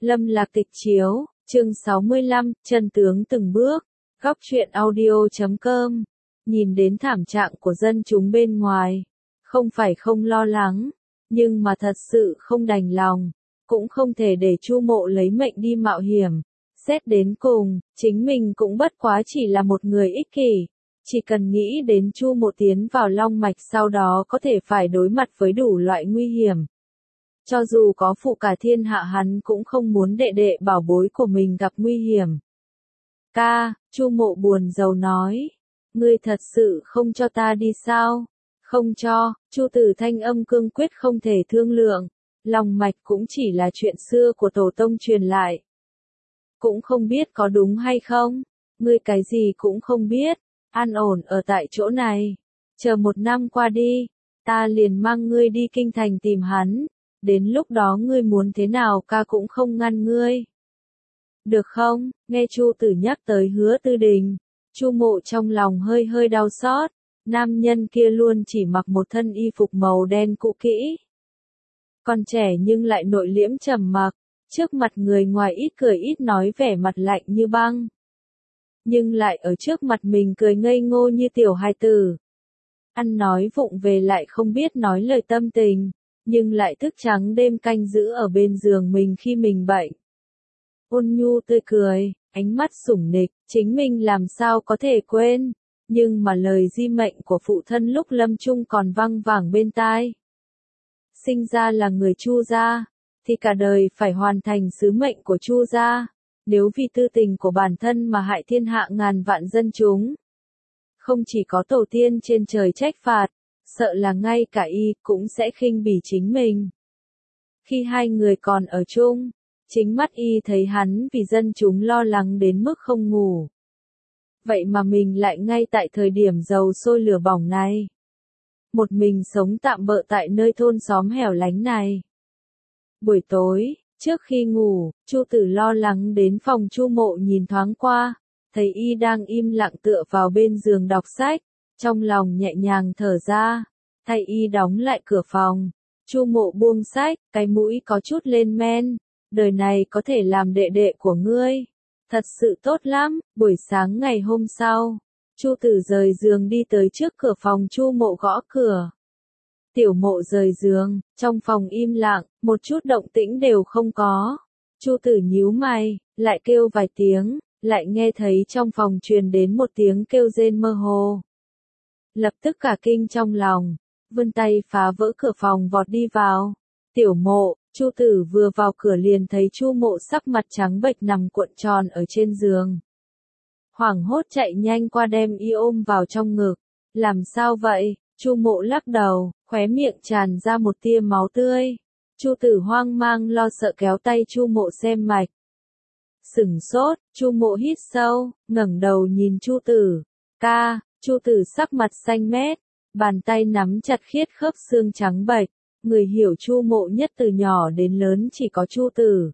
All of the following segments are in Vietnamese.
Lâm Lạc Tịch chiếu, chương 65, chân tướng từng bước, góc truyện audio.com, nhìn đến thảm trạng của dân chúng bên ngoài, không phải không lo lắng, nhưng mà thật sự không đành lòng, cũng không thể để Chu Mộ lấy mệnh đi mạo hiểm. Xét đến cùng, chính mình cũng bất quá chỉ là một người ích kỷ, chỉ cần nghĩ đến Chu Mộ tiến vào long mạch sau đó có thể phải đối mặt với đủ loại nguy hiểm. Cho dù có phụ cả thiên hạ hắn cũng không muốn đệ đệ bảo bối của mình gặp nguy hiểm. Ca, Chu Mộ buồn rầu nói, ngươi thật sự không cho ta đi sao? Không cho, Chu Tử thanh âm cương quyết không thể thương lượng, long mạch cũng chỉ là chuyện xưa của tổ tông truyền lại. Cũng không biết có đúng hay không, ngươi cái gì cũng không biết, an ổn ở tại chỗ này, chờ 1 năm qua đi, ta liền mang ngươi đi kinh thành tìm hắn, đến lúc đó ngươi muốn thế nào ca cũng không ngăn ngươi. Được không? Nghe Chu Tử nhắc tới Hứa Tư Đình, Chu Mộ trong lòng hơi hơi đau xót, nam nhân kia luôn chỉ mặc một thân y phục màu đen cũ kỹ. Còn trẻ nhưng lại nội liễm trầm mặc, trước mặt người ngoài ít cười ít nói vẻ mặt lạnh như băng. Nhưng lại ở trước mặt mình cười ngây ngô như tiểu hài tử. Ăn nói vụng về lại không biết nói lời tâm tình, nhưng lại thức trắng đêm canh giữ ở bên giường mình khi mình bệnh. Ôn nhu tươi cười, ánh mắt sủng nịch, chính mình làm sao có thể quên, nhưng mà lời di mệnh của phụ thân lúc lâm chung còn văng vẳng bên tai. Sinh ra là người Chu gia, thì cả đời phải hoàn thành sứ mệnh của Chu gia, nếu vì tư tình của bản thân mà hại thiên hạ ngàn vạn dân chúng. Không chỉ có tổ tiên trên trời trách phạt, sợ là ngay cả y cũng sẽ khinh bỉ chính mình. Khi hai người còn ở chung, chính mắt y thấy hắn vì dân chúng lo lắng đến mức không ngủ. Vậy mà mình lại ngay tại thời điểm dầu sôi lửa bỏng này. Một mình sống tạm bợ tại nơi thôn xóm hẻo lánh này. Buổi tối, trước khi ngủ, Chu Tử lo lắng đến phòng Chu Mộ nhìn thoáng qua, thấy y đang im lặng tựa vào bên giường đọc sách, trong lòng nhẹ nhàng thở ra, thay y đóng lại cửa phòng. Chu Mộ buông sách, cái mũi có chút lên men, đời này có thể làm đệ đệ của ngươi, thật sự tốt lắm. Buổi sáng ngày hôm sau, Chu Tử rời giường đi tới trước cửa phòng Chu Mộ gõ cửa. Tiểu Mộ rời giường, trong phòng im lặng, một chút động tĩnh đều không có. Chu Tử nhíu mày, lại kêu vài tiếng, lại nghe thấy trong phòng truyền đến một tiếng kêu rên mơ hồ. Lập tức cả kinh trong lòng, vươn tay phá vỡ cửa phòng vọt đi vào. Tiểu Mộ, Chu Tử vừa vào cửa liền thấy Chu Mộ sắc mặt trắng bệch nằm cuộn tròn ở trên giường. Hoảng hốt chạy nhanh qua đem y ôm vào trong ngực. Làm sao vậy? Chu Mộ lắc đầu, khóe miệng tràn ra một tia máu tươi. Chu Tử hoang mang lo sợ kéo tay Chu Mộ xem mạch. Sửng sốt, Chu Mộ hít sâu, ngẩng đầu nhìn Chu Tử. Ca, Chu Tử sắc mặt xanh mét, bàn tay nắm chặt khiết khớp xương trắng bệch. Người hiểu Chu Mộ nhất từ nhỏ đến lớn chỉ có Chu Tử.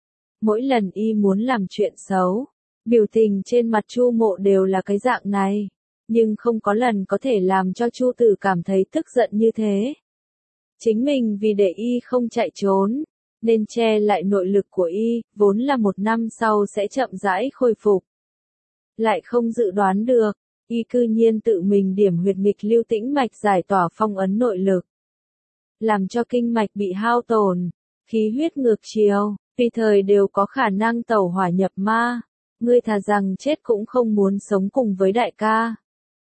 Mỗi lần y muốn làm chuyện xấu, biểu tình trên mặt Chu Mộ đều là cái dạng này, nhưng không có lần có thể làm cho Chu Tử cảm thấy tức giận như thế. Chính mình vì để y không chạy trốn, nên che lại nội lực của y, vốn là 1 năm sau sẽ chậm rãi khôi phục. Lại không dự đoán được, y cư nhiên tự mình điểm huyệt nghịch lưu tĩnh mạch giải tỏa phong ấn nội lực, làm cho kinh mạch bị hao tổn, khí huyết ngược chiều, tùy thời đều có khả năng tẩu hỏa nhập ma. Ngươi thà rằng chết cũng không muốn sống cùng với đại ca.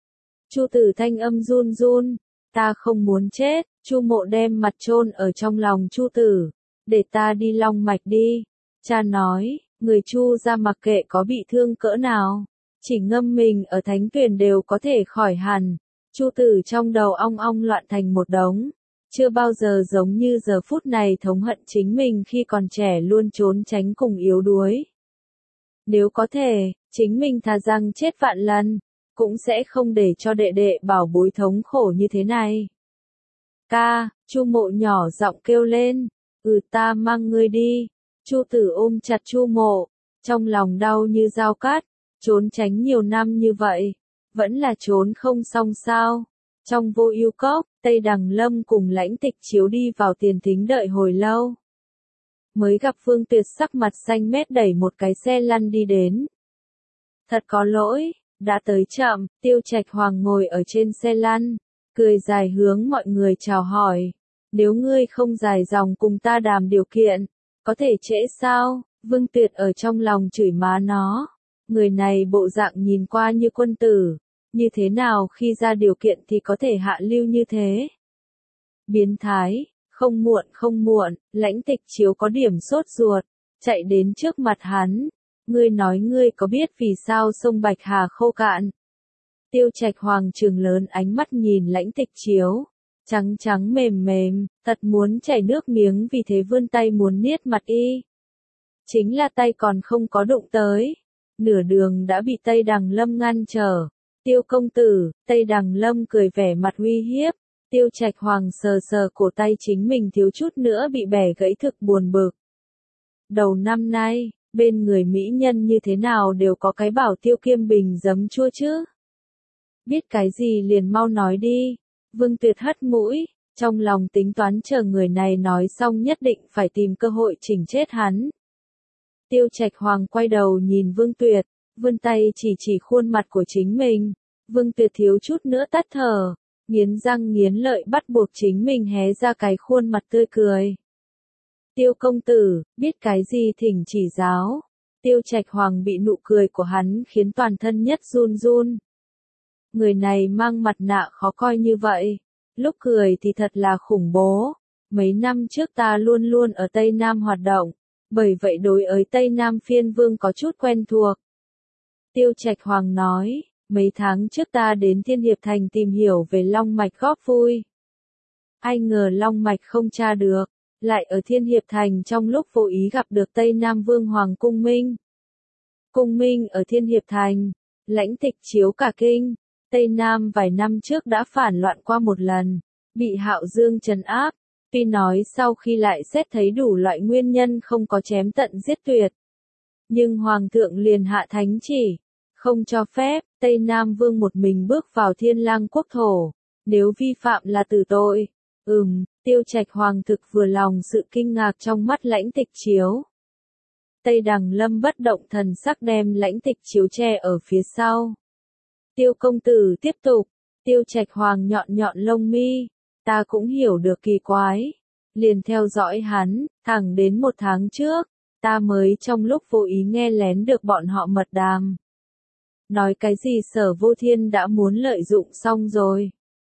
Chu Tử thanh âm run run, ta không muốn chết. Chu Mộ đem mặt chôn ở trong lòng Chu Tử, để ta đi long mạch đi. Cha nói, người Chu gia mặc kệ có bị thương cỡ nào, chỉ ngâm mình ở thánh tuyền đều có thể khỏi hẳn. Chu Tử trong đầu ong ong loạn thành một đống, chưa bao giờ giống như giờ phút này thống hận chính mình khi còn trẻ luôn trốn tránh cùng yếu đuối. Nếu có thể, chính mình thà rằng chết vạn lần, cũng sẽ không để cho đệ đệ bảo bối thống khổ như thế này. Ca, Chu Mộ nhỏ giọng kêu lên, ta mang ngươi đi. Chu Tử ôm chặt Chu Mộ, trong lòng đau như dao cắt, trốn tránh nhiều năm như vậy, vẫn là trốn không xong sao. Trong Vô Ưu Cốc, Tây Đằng Lâm cùng Lãnh Tịch Chiếu đi vào tiền thính đợi hồi lâu. mới gặp Vương Tuyệt sắc mặt xanh mét đẩy một cái xe lăn đi đến. Thật có lỗi, đã tới chậm, Tiêu Trạch Hoàng ngồi ở trên xe lăn, cười dài hướng mọi người chào hỏi. Nếu ngươi không dài dòng cùng ta đàm điều kiện, có thể trễ sao? Vương Tuyệt ở trong lòng chửi má nó. Người này bộ dạng nhìn qua như quân tử, như thế nào khi ra điều kiện thì có thể hạ lưu như thế? Biến thái, không muộn, Lãnh Tịch Chiếu có điểm sốt ruột, chạy đến trước mặt hắn. Ngươi nói ngươi có biết vì sao sông Bạch Hà khô cạn? Tiêu Trạch Hoàng trừng lớn ánh mắt nhìn Lãnh Tịch Chiếu, trắng mềm, thật muốn chảy nước miếng vì thế vươn tay muốn niết mặt y. Chính là tay còn không có đụng tới, nửa đường đã bị Tây Đằng Lâm ngăn trở. Tiêu công tử, Tây Đằng Lâm cười vẻ mặt uy hiếp. Tiêu Trạch Hoàng sờ cổ tay chính mình thiếu chút nữa bị bẻ gãy thực buồn bực. Đầu năm nay, bên người mỹ nhân như thế nào đều có cái bảo Tiêu Kiêm Bình giấm chua chứ. Biết cái gì liền mau nói đi. Vương Tuyệt hất mũi, trong lòng tính toán chờ người này nói xong nhất định phải tìm cơ hội chỉnh chết hắn. Tiêu Trạch Hoàng quay đầu nhìn Vương Tuyệt, vươn tay chỉ khuôn mặt của chính mình. Vương Tuyệt thiếu chút nữa tắt thở, nghiến răng nghiến lợi bắt buộc chính mình hé ra cái khuôn mặt tươi cười. Tiêu công tử, biết cái gì thỉnh chỉ giáo. Tiêu Trạch Hoàng bị nụ cười của hắn khiến toàn thân nhất run run. Người này mang mặt nạ khó coi như vậy, lúc cười thì thật là khủng bố. Mấy năm trước ta luôn ở Tây Nam hoạt động, bởi vậy đối với Tây Nam phiên vương có chút quen thuộc. Tiêu Trạch Hoàng nói, mấy tháng trước ta đến Thiên Hiệp Thành tìm hiểu về Long Mạch góp vui. Ai ngờ Long Mạch không tra được, lại ở Thiên Hiệp Thành trong lúc vô ý gặp được Tây Nam Vương Hoàng Cung Minh. Cung Minh ở Thiên Hiệp Thành, Lãnh Tịch Chiếu cả kinh. Tây Nam vài năm trước đã phản loạn qua một lần, bị Hạo Dương trấn áp. Tuy nói sau khi lại xét thấy đủ loại nguyên nhân không có chém tận giết tuyệt, nhưng Hoàng thượng liền hạ thánh chỉ, không cho phép Tây Nam Vương một mình bước vào Thiên Lang quốc thổ, nếu vi phạm là tử tội. Tiêu Trạch Hoàng thực vừa lòng sự kinh ngạc trong mắt Lãnh Tịch Chiếu. Tây Đằng Lâm bất động thần sắc đem Lãnh Tịch Chiếu che ở phía sau. Tiêu công tử tiếp tục. Tiêu Trạch Hoàng nhọn lông mi. Ta cũng hiểu được kỳ quái. Liền theo dõi hắn, thẳng đến một tháng trước, ta mới trong lúc vô ý nghe lén được bọn họ mật đàm. Nói cái gì Sở Vô Thiên đã muốn lợi dụng xong rồi.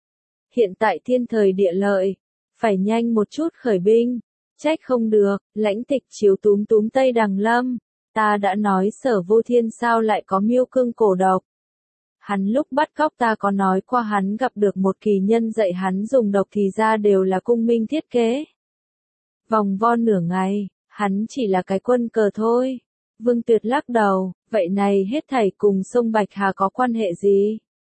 Hiện tại thiên thời địa lợi, phải nhanh một chút khởi binh. Trách không được, Lãnh Tịch Chiếu túm Tây Đằng Lâm. Ta đã nói Sở Vô Thiên sao lại có miêu cương cổ độc. Hắn lúc bắt cóc ta có nói qua hắn gặp được một kỳ nhân dạy hắn dùng độc thì ra đều là Cung Minh thiết kế. Vòng vo nửa ngày, hắn chỉ là cái quân cờ thôi. Vương Tuyệt lắc đầu, vậy này hết thảy cùng sông Bạch Hà có quan hệ gì?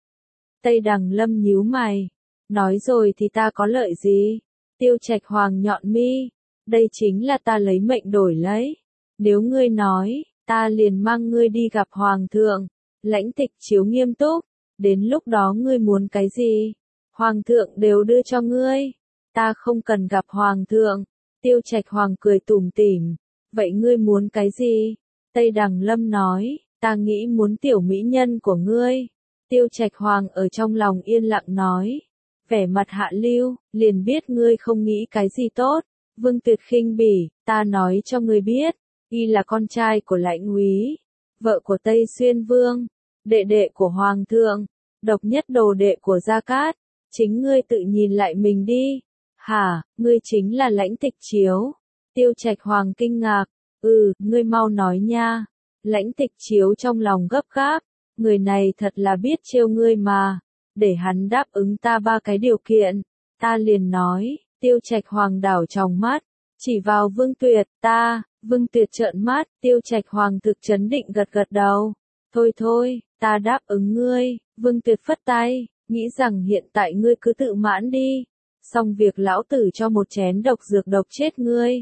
Tây Đằng Lâm nhíu mày, nói rồi thì ta có lợi gì? Tiêu Trạch Hoàng nhọn mi, đây chính là ta lấy mệnh đổi lấy. Nếu ngươi nói, ta liền mang ngươi đi gặp Hoàng thượng. Lãnh Tịch Chiếu nghiêm túc, đến lúc đó ngươi muốn cái gì? Hoàng thượng đều đưa cho ngươi. Ta không cần gặp Hoàng thượng. Tiêu Trạch Hoàng cười tủm tỉm, vậy ngươi muốn cái gì? Tây Đằng Lâm nói, ta nghĩ muốn tiểu mỹ nhân của ngươi. Tiêu Trạch Hoàng ở trong lòng yên lặng nói, vẻ mặt hạ lưu, liền biết ngươi không nghĩ cái gì tốt. Vương Tuyệt khinh bỉ, ta nói cho ngươi biết, y là con trai của Lãnh úy, vợ của Tây Xuyên Vương, đệ của Hoàng thượng, độc nhất đồ đệ của Gia Cát. Chính ngươi tự nhìn lại mình đi. Hả, ngươi chính là Lãnh Tịch Chiếu? Tiêu Trạch Hoàng kinh ngạc, ngươi mau nói nha. Lãnh Tịch Chiếu trong lòng gấp gáp, người này thật là biết trêu ngươi mà. Để hắn đáp ứng ta 3 cái điều kiện, ta liền nói. Tiêu Trạch Hoàng đảo tròng mắt, chỉ vào Vương Tuyệt, Vương Tuyệt trợn mắt, Tiêu Trạch Hoàng thực chấn định gật đầu. Thôi, ta đáp ứng ngươi. Vương Tuyệt phất tay, nghĩ rằng hiện tại ngươi cứ tự mãn đi. Xong việc lão tử cho một chén độc dược độc chết ngươi.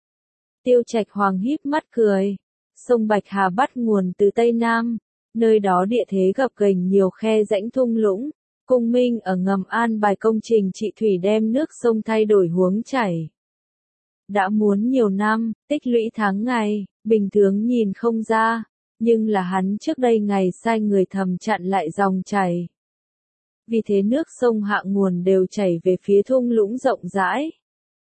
Tiêu Trạch Hoàng híp mắt cười. Sông Bạch Hà bắt nguồn từ Tây Nam, nơi đó địa thế gập ghềnh nhiều khe rãnh thung lũng. Cung Minh ở ngầm an bài công trình trị thủy đem nước sông thay đổi hướng chảy. đã muốn nhiều năm, tích lũy tháng ngày, bình thường nhìn không ra, nhưng là hắn trước đây ngày sai người thầm chặn lại dòng chảy. Vì thế nước sông hạ nguồn đều chảy về phía thung lũng rộng rãi.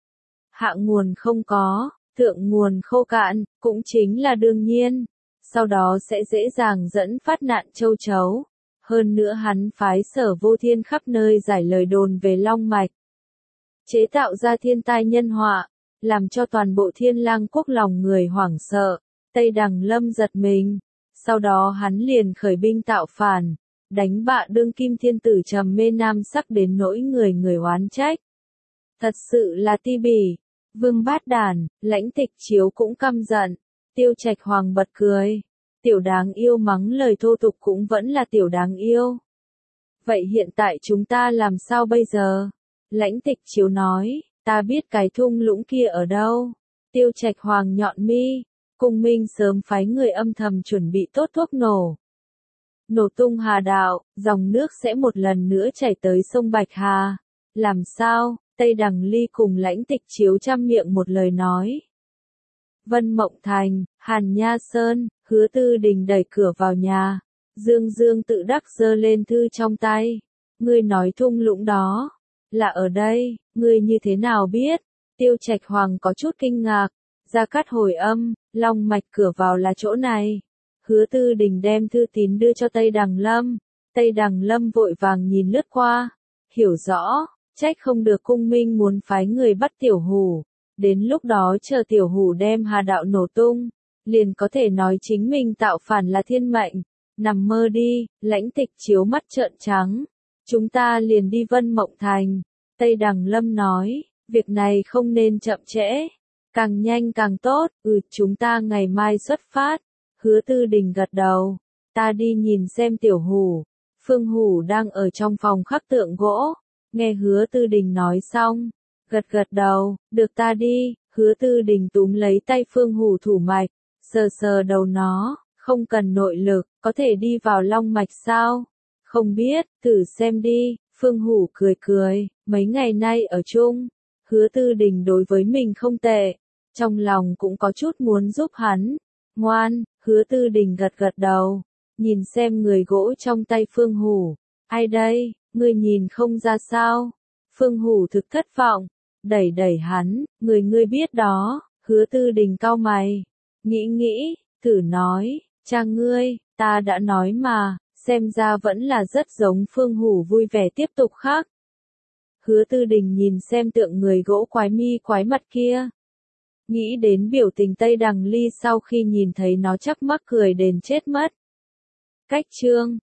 Hạ nguồn không có, thượng nguồn khô cạn, cũng chính là đương nhiên, sau đó sẽ dễ dàng dẫn phát nạn châu chấu. Hơn nữa hắn phái Sở Vô Thiên khắp nơi giải lời đồn về long mạch, chế tạo ra thiên tai nhân họa, làm cho toàn bộ Thiên Lang quốc lòng người hoảng sợ. Tây Đằng Lâm giật mình, sau đó hắn liền khởi binh tạo phản, đánh bại đương kim thiên tử trầm mê nam sắc đến nỗi người người oán trách. Thật sự là ti bỉ. Vương Bát Đản, Lãnh Tịch Chiếu cũng căm giận. Tiêu Trạch Hoàng bật cười. Tiểu đáng yêu mắng lời thô tục cũng vẫn là tiểu đáng yêu. Vậy hiện tại chúng ta làm sao bây giờ? Lãnh Tịch Chiếu nói, ta biết cái thung lũng kia ở đâu. Tiêu Trạch Hoàng nhọn mi, Cung Minh sớm phái người âm thầm chuẩn bị tốt thuốc nổ. Nổ tung Hà Đạo, dòng nước sẽ một lần nữa chảy tới sông Bạch Hà. Làm sao? Tây Đằng Ly cùng Lãnh Tịch Chiếu trăm miệng một lời nói. Vân Mộng Thành, Hàn Nha Sơn, Hứa Tư Đình đẩy cửa vào nhà. Dương Dương tự đắc giơ lên thư trong tay. Ngươi nói thung lũng đó, là ở đây, ngươi như thế nào biết? Tiêu Trạch Hoàng có chút kinh ngạc. Gia Cát hồi âm, long mạch cửa vào là chỗ này. Hứa Tư Đình đem thư tín đưa cho Tây Đằng Lâm. Tây Đằng Lâm vội vàng nhìn lướt qua. Hiểu rõ, trách không được Cung Minh muốn phái người bắt Tiểu Hủ. Đến lúc đó chờ Tiểu Hủ đem Hà Đạo nổ tung, liền có thể nói chính mình tạo phản là thiên mệnh. Nằm mơ đi, Lãnh Tịch Chiếu mắt trợn trắng. Chúng ta liền đi Vân Mộng Thành. Tây Đằng Lâm nói, việc này không nên chậm trễ. Càng nhanh càng tốt, chúng ta ngày mai xuất phát. Hứa Tư Đình gật đầu. Ta đi nhìn xem Tiểu Hủ. Phương Hủ đang ở trong phòng khắc tượng gỗ. Nghe Hứa Tư Đình nói xong, gật gật đầu, được ta đi. Hứa Tư Đình túm lấy tay Phương Hủ thủ mạch, sờ sờ đầu nó, không cần nội lực, có thể đi vào long mạch sao? Không biết, thử xem đi. Phương Hủ cười cười, mấy ngày nay ở chung, Hứa Tư Đình đối với mình không tệ, trong lòng cũng có chút muốn giúp hắn. Ngoan, Hứa Tư Đình gật gật đầu, nhìn xem người gỗ trong tay Phương Hủ. Ai đây, ngươi nhìn không ra sao? Phương Hủ thực thất vọng, đẩy đẩy hắn, ngươi biết đó. Hứa Tư Đình cau mày, nghĩ, thử nói, cha ngươi, ta đã nói mà, xem ra vẫn là rất giống. Phương Hủ vui vẻ tiếp tục khắc. Hứa Tư Đình nhìn xem tượng người gỗ quái mi quái mặt kia. Nghĩ đến biểu tình Tây Đằng Ly sau khi nhìn thấy nó chắc mắc cười đến chết mất. Cách chương